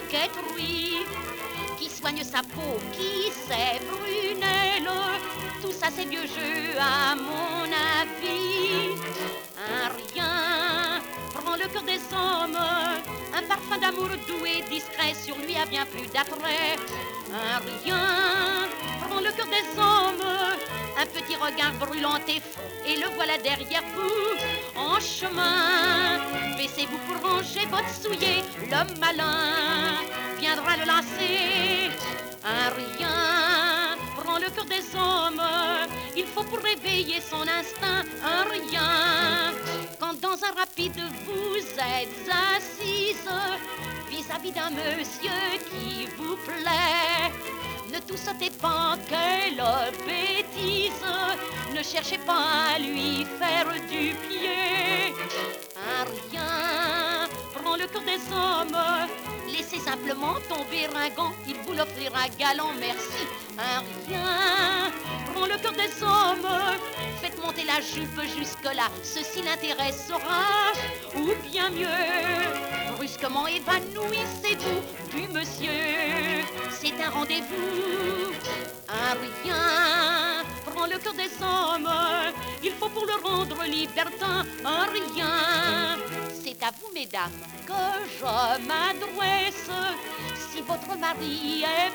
coquetterie, qui soigne sa peau, qui sait prunelle. Tout ça c'est vieux jeu à mon avis. Un rien prend le cœur des hommes, un parfum d'amour doux et discret sur lui a bien plus d'attrait. Un rien prend le cœur des hommes, un petit regard brûlant et fou, et le voilà derrière vous, en chemin. Baissez-vous pour ranger votre soulier, l'homme malin viendra le lancer. Un rien prend le cœur des hommes, il faut pour réveiller son instinct un rien. Quand dans un rapide vous êtes assise vis-à-vis d'un monsieur qui vous plaît, ne tout sautez pas, quelle bêtise, ne cherchez pas à lui faire du pied. Un rien prend le cœur des hommes, laissez simplement tomber un gant, il vous l'offrira galant, merci. Un rien prend le cœur des hommes, faites monter la jupe jusque-là, ceci l'intéressera. Ou bien mieux, brusquement évanouissez-vous du monsieur, c'est un rendez-vous. Un rien prend le cœur des hommes, il faut pour le rendre libertin un rien. C'est à vous, mesdames, que je m'adresse, si votre mari est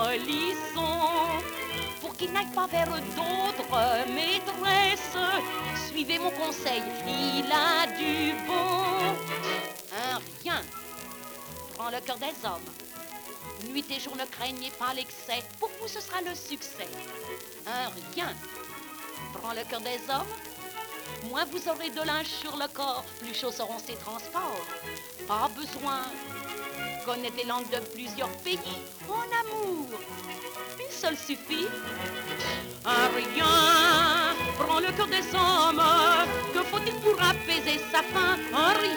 polisson, pour qu'il n'aille pas vers d'autres maîtresses, suivez mon conseil, il a du bon. Un rien prend le cœur des hommes, nuit et jour ne craignez pas l'excès, pour vous ce sera le succès. Un rien prend le cœur des hommes, moins vous aurez de linge sur le corps, plus chauds seront ses transports. Pas besoin connaître les langues de plusieurs pays en amour, une seule suffit. Un rien prend le cœur des hommes, que faut-il pour apaiser sa faim? Un rien